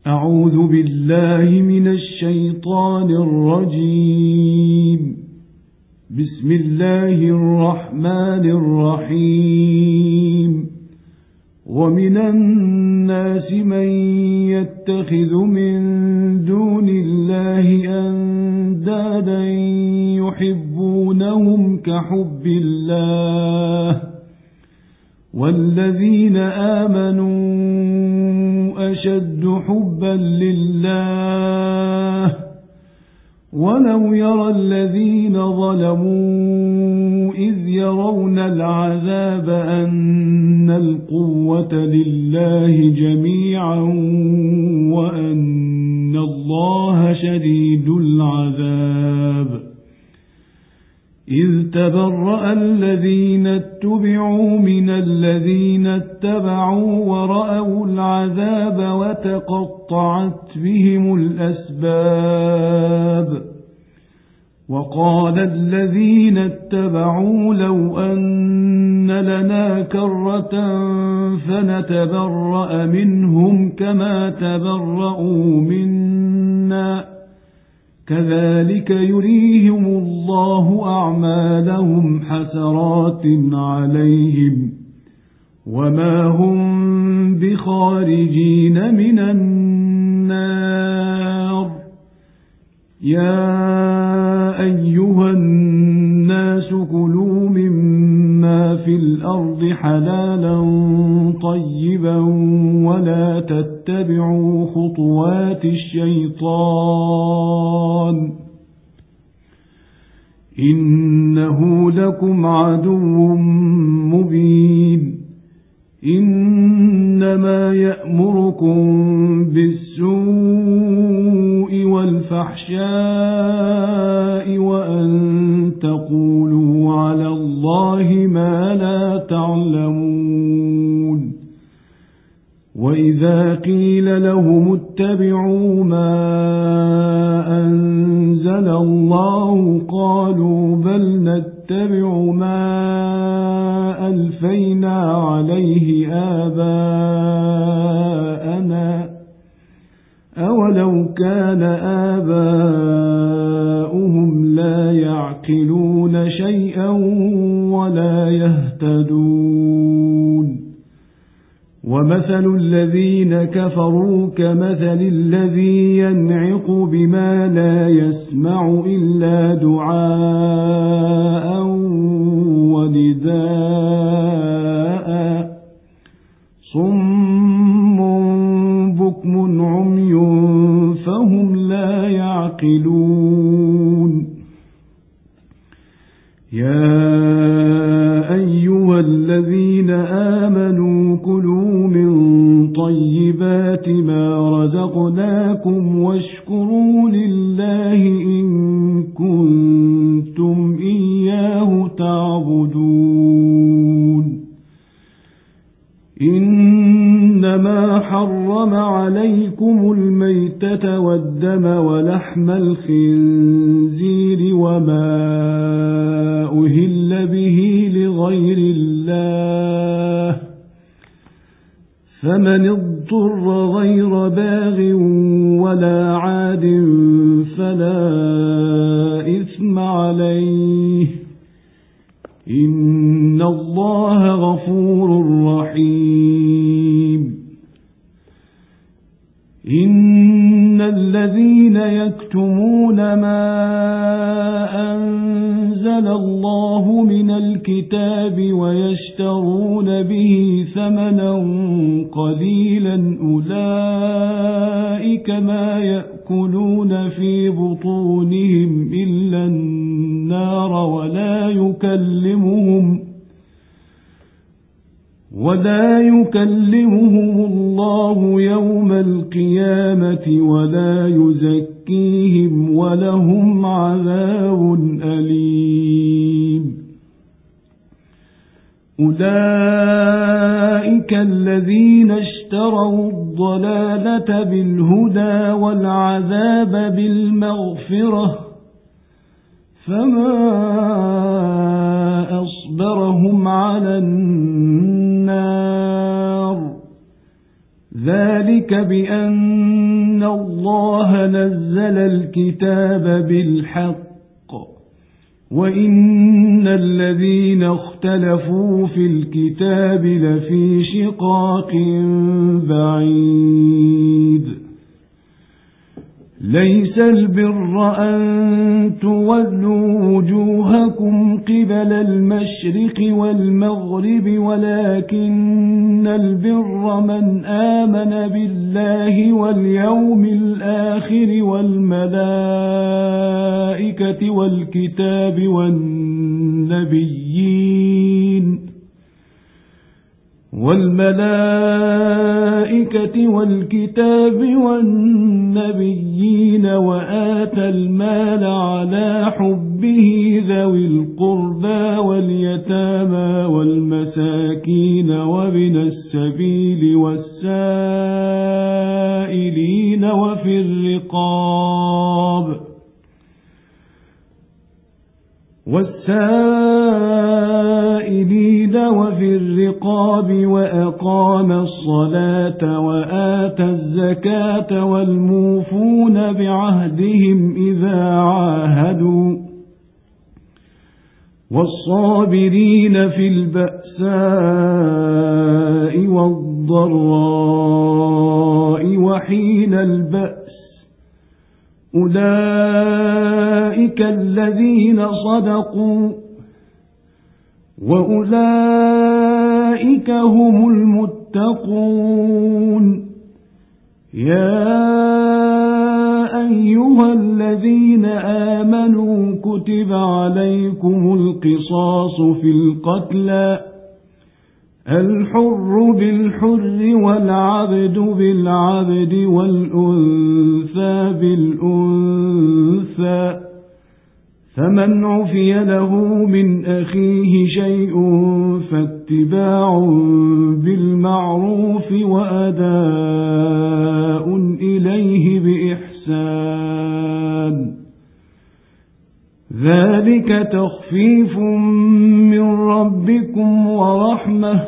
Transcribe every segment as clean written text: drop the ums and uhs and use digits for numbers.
أعوذ بالله من الشيطان الرجيم. بسم الله الرحمن الرحيم. ومن الناس من يتخذ من دون الله أندادا يحبونهم كحب الله والذين آمنوا أشد حبا لله ولو يرى الذين ظلموا إذ يرون العذاب أن القوة لله جميعا وأن الله شديد العذاب إذ تبرأ الذين اتبعوا من الذين اتبعوا ورأوا العذاب وتقطعت بهم الأسباب وقال الذين اتبعوا لو أن لنا كرة فنتبرأ منهم كما تبرأوا منا كذلك يريهم الله أعمالهم حسرات عليهم وما هم بخارجين من النار. يا أيها الناس كلوا مما في الأرض حلالا طيبا ولا تتبعوا خطوات الشيطان إنه لكم عدو مبين. إنما يأمركم بالسوء والفحشاء وأن تقولوا على الله ما لا تعلمون. وإذا قيل لهم اتبعوا ما أنزل الله قالوا بل نتبع ما ألفينا عليه آباءنا أولو كان آباؤهم لا يعقلون شيئا ولا يهتدون. ومثل الذين كفروا كمثل الذي ينعق بما لا يسمع إلا دعاء ونداء صم بكم عمي فهم لا يعقلون. يا أيها الذين آمنوا كلوا من طيبات ما رزقناكم واشكروا لله إن كنتم إياه تعبدون. إنما حرم عليكم الميتة والدم ولحم الخنزير وما أهل به لغير الله فمن اضطر غير باغ ولا عاد فلا إثم عليه إن الله غفور رحيم. إن الذين يكتمون ما أنزل الله من الكتاب ويشترون به ثمنا قليلا أولئك ما يأكلون في بطونهم إلا النار ولا يكلمهم الله يوم القيامة ولا يزكيهم ولهم عذاب أليم. أولئك الذين اشتروا الضلالة بالهدى والعذاب بالمغفرة فما أصبرهم على النار ذلك بأن الله نزل الكتاب بالحق وإن الذين اختلفوا في الكتاب لفي شقاق بعيد ليس البر أن تولوا وجوهكم قبل المشرق والمغرب ولكن البر من آمن بالله واليوم الآخر والملائكة والكتاب والنبيين وآتى المال على حبه ذوي القربى واليتامى والمساكين وابن السبيل والسائلين وفي الرقاب وأقام الصلاة وآتى الزكاة والموفون بعهدهم إذا عاهدوا والصابرين في البأساء والضراء وحين البأس أولئك الذين صدقوا وأولئك هم المتقون يا أيها الذين آمنوا كتب عليكم القصاص في القتلى الحر بالحر والعبد بالعبد والأنثى بالأنثى فمن عفي له من أخيه شيء فاتباع بالمعروف وأداء إليه بإحسان ذلك تخفيف من ربكم ورحمة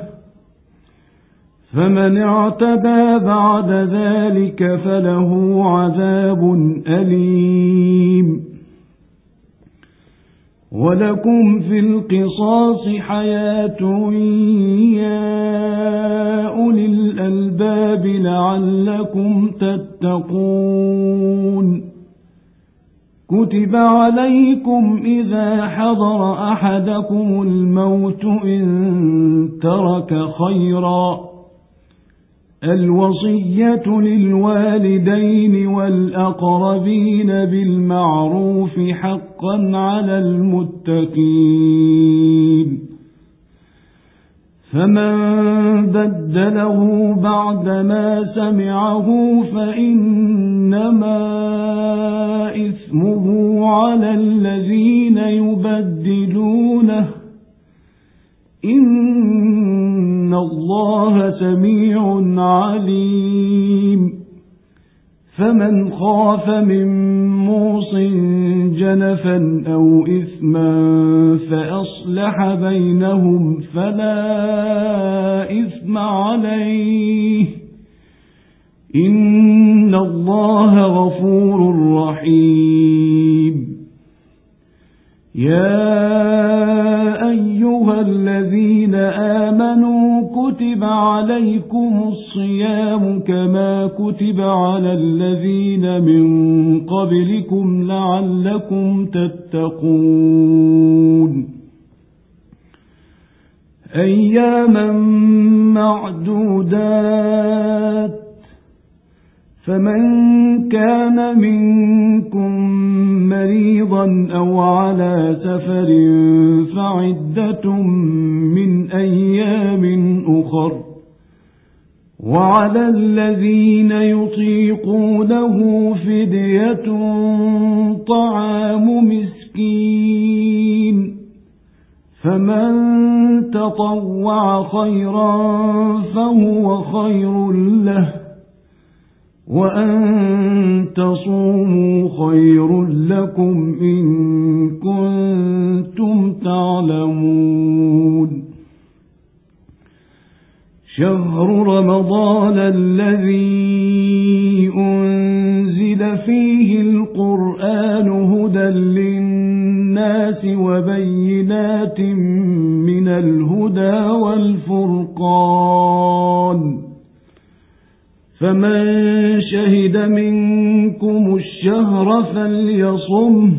فمن اعتدى بعد ذلك فله عذاب أليم ولكم في القصاص حياة يا أولي الألباب لعلكم تتقون كتب عليكم إذا حضر أحدكم الموت إن ترك خيرا الوصية للوالدين والأقربين بالمعروف حقا على المتقين فمن بدله بعدما سمعه فإنما إثمه على الذين يبدلونه إن الله سميع عليم فمن خاف من موص جنفا أو إثما فأصلح بينهم فلا إثم عليه إن الله غفور رحيم يا أيها الذين آمنوا كتب عليكم الصيام كما كتب على الذين من قبلكم لعلكم تتقون أياما معدودات فمن كان منكم مريضا أو على سفر فعدة من أيام أخر وعلى الذين يطيقونه فدية طعام مسكين فمن تطوع خيرا فهو خير له وأن تصوموا خير لكم إن كنتم تعلمون شهر رمضان الذي أنزل فيه القرآن هدى للناس وبينات من الهدى والفرقان فمن شهد منكم الشهر فليصمه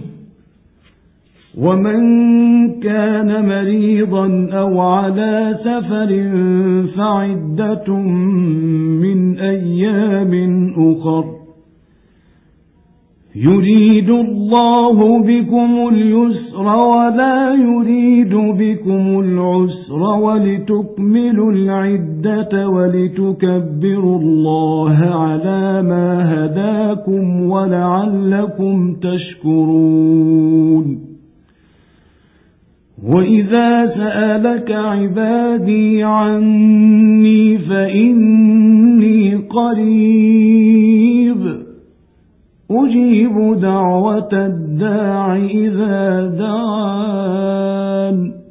ومن كان مريضا أو على سفر فعدة من أيام أخر يريد الله بكم اليسر ولا يريد بكم العسر ولتكملوا العدة ولتكبروا الله على ما هداكم ولعلكم تشكرون وإذا سألك عبادي عني فإني قريب أجيب دعوة الداع إذا دعان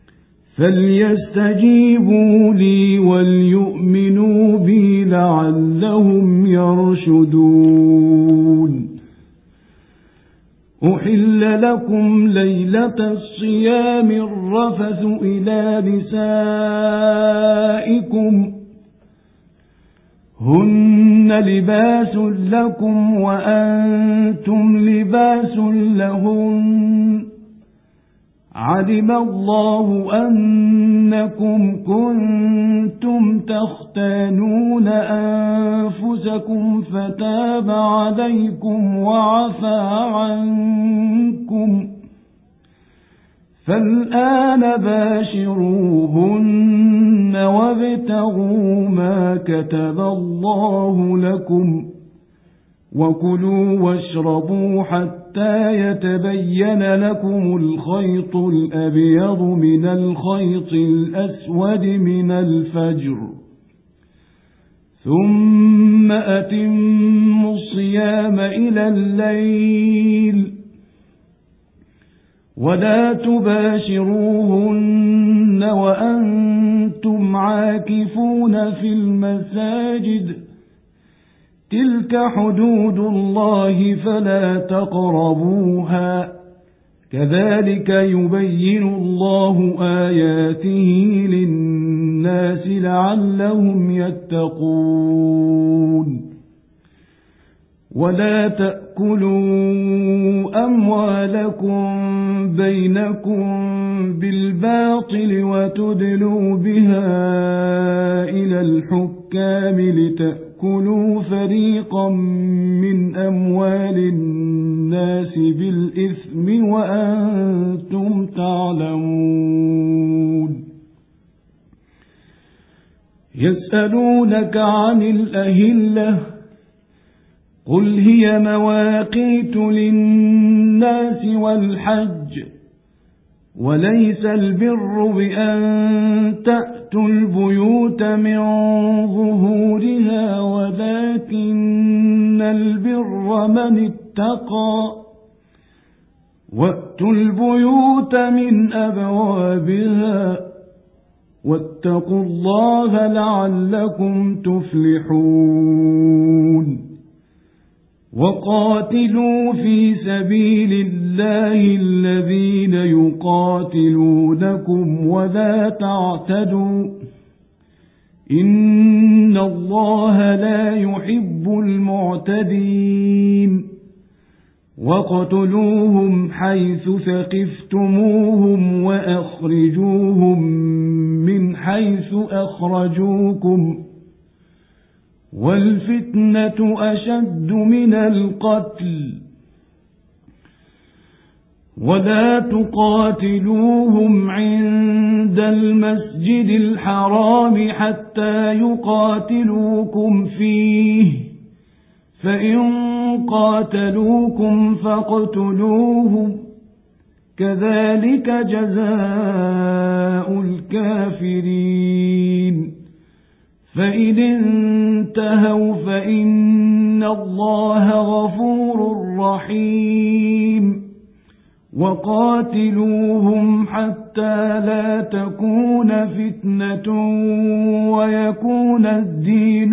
فليستجيبوا لي وليؤمنوا بي لعلهم يرشدون أحل لكم ليلة الصيام الرفث إلى نسائكم هن لباس لكم وأنتم لباس لهن علم الله أنكم كنتم تختانون أنفسكم فتاب عليكم وعفى عنكم فالآن باشروهن وابتغوا ما كتب الله لكم وكلوا واشربوا حتى يتبين لكم الخيط الأبيض من الخيط الأسود من الفجر ثم أتموا الصيام إلى الليل ولا تباشروهن وأنتم عاكفون في المساجد تلك حدود الله فلا تقربوها كذلك يبين الله آياته للناس لعلهم يتقون ولا تأكلوا أموالكم بينكم بالباطل وتدلوا بها إلى الحكام لتأكلوا فريقا من أموال الناس بالإثم وأنتم تعلمون يسألونك عن الأهلة قل هي مواقيت للناس والحج وليس البر بأن تأتوا البيوت من ظهورها ولكن البر من اتقى وأتوا البيوت من أبوابها واتقوا الله لعلكم تفلحون وقاتلوا في سبيل الله الذين يقاتلونكم ولا تعتدوا إن الله لا يحب المعتدين وقتلوهم حيث ثقفتموهم وأخرجوهم من حيث أخرجوكم والفتنة أشد من القتل ولا تقاتلوهم عند المسجد الحرام حتى يقاتلوكم فيه فإن قاتلوكم فاقتلوهم كذلك جزاء الكافرين فإن انتهوا فإن الله غفور رحيم وقاتلوهم حتى لا تكون فتنة ويكون الدين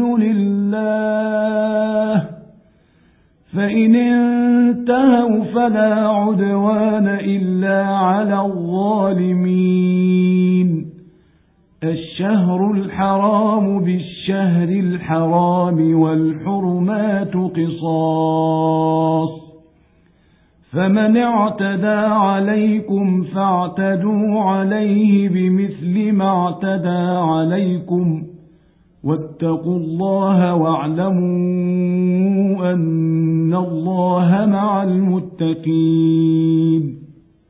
لله، فإن انتهوا فلا عدوان إلا على الظالمين. الشهر الحرام بالشهر الحرام والحرمات قصاص، فمن اعتدى عليكم فاعتدوا عليه بمثل ما اعتدى عليكم، واتقوا الله واعلموا أن الله مع المتقين.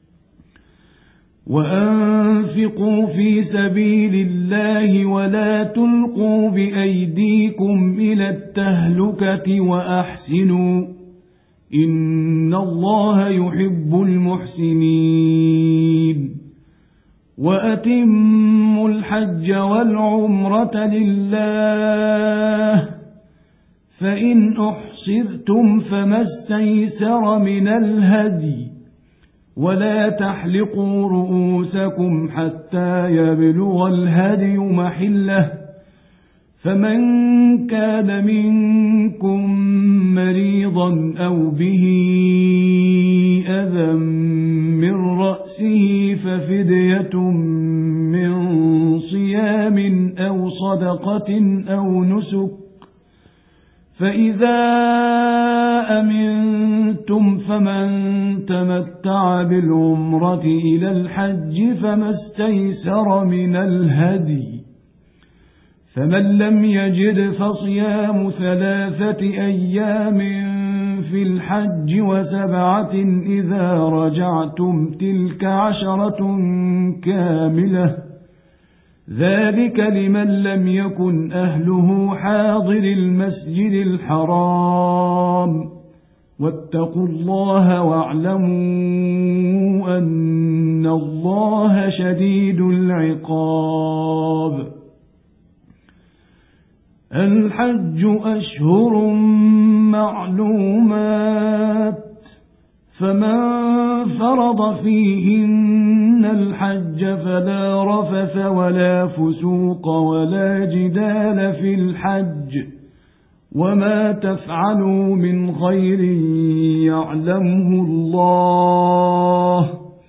وأنفقوا في سبيل الله ولا تلقوا بأيديكم إلى التهلكة وأحسنوا إن الله يحب المحسنين. وأتموا الحج والعمرة لله، فإن أحصرتم فما استيسر من الهدي، ولا تحلقوا رؤوسكم حتى يبلغ الهدي محله، فمن كان منكم مريضا أو به أذى من رأسه ففدية من صيام أو صدقة أو نسك، فإذا أمنتم فمن تمتع بالعمرة إلى الحج فما استيسر من الهدي، فمن لم يجد فصيام 3 أيام في الحج و7 إذا رجعتم، تلك 10 كاملة، ذلك لمن لم يكن أهله حاضر المسجد الحرام. واتقوا الله واعلموا أن الله شديد العقاب. الحج أشهر معلومات، فمن فرض فيهن الحج فلا رفث ولا فسوق ولا جدال في الحج، وما تفعلوا من خير يعلمه الله،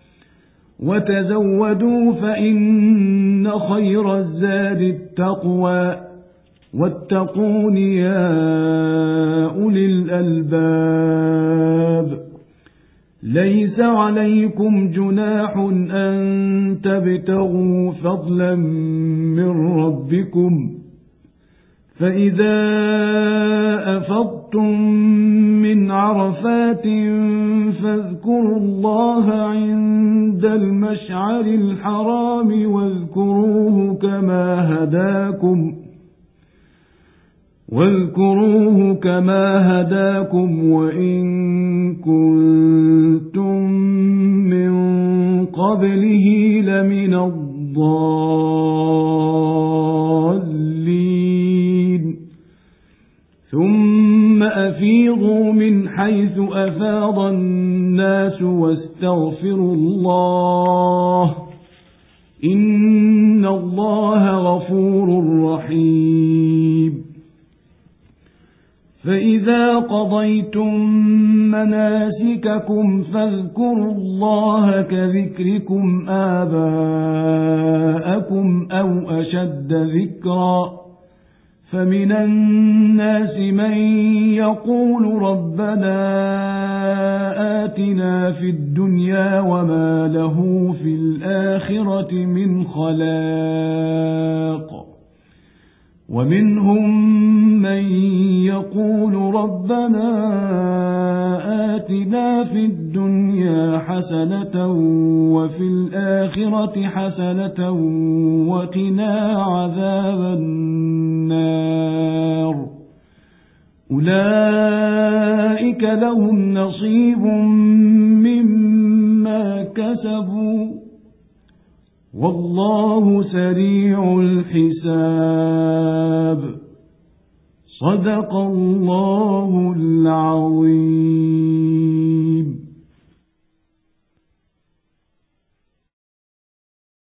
وتزودوا فإن خير الزاد التقوى، واتقون يا أولي الألباب. ليس عليكم جناح أن تبتغوا فضلا من ربكم، فإذا أفضتم من عرفات فاذكروا الله عند المشعر الحرام واذكروه كما هداكم وإن كنتم من قبله لمن الضالين. ثم أفيضوا من حيث أفاض الناس واستغفروا الله إن الله غفور رحيم. فإذا قضيتم مناسككم فاذكروا الله كذكركم آباءكم أو أشد ذكرا، فمن الناس من يقول ربنا آتنا في الدنيا وما له في الآخرة من خلاق، ومنهم من يقول ربنا آتنا في الدنيا حسنة وفي الآخرة حسنة وقنا عذاب النار. أولئك لهم نصيب مما كسبوا والله سريع الحساب. صدق الله العظيم.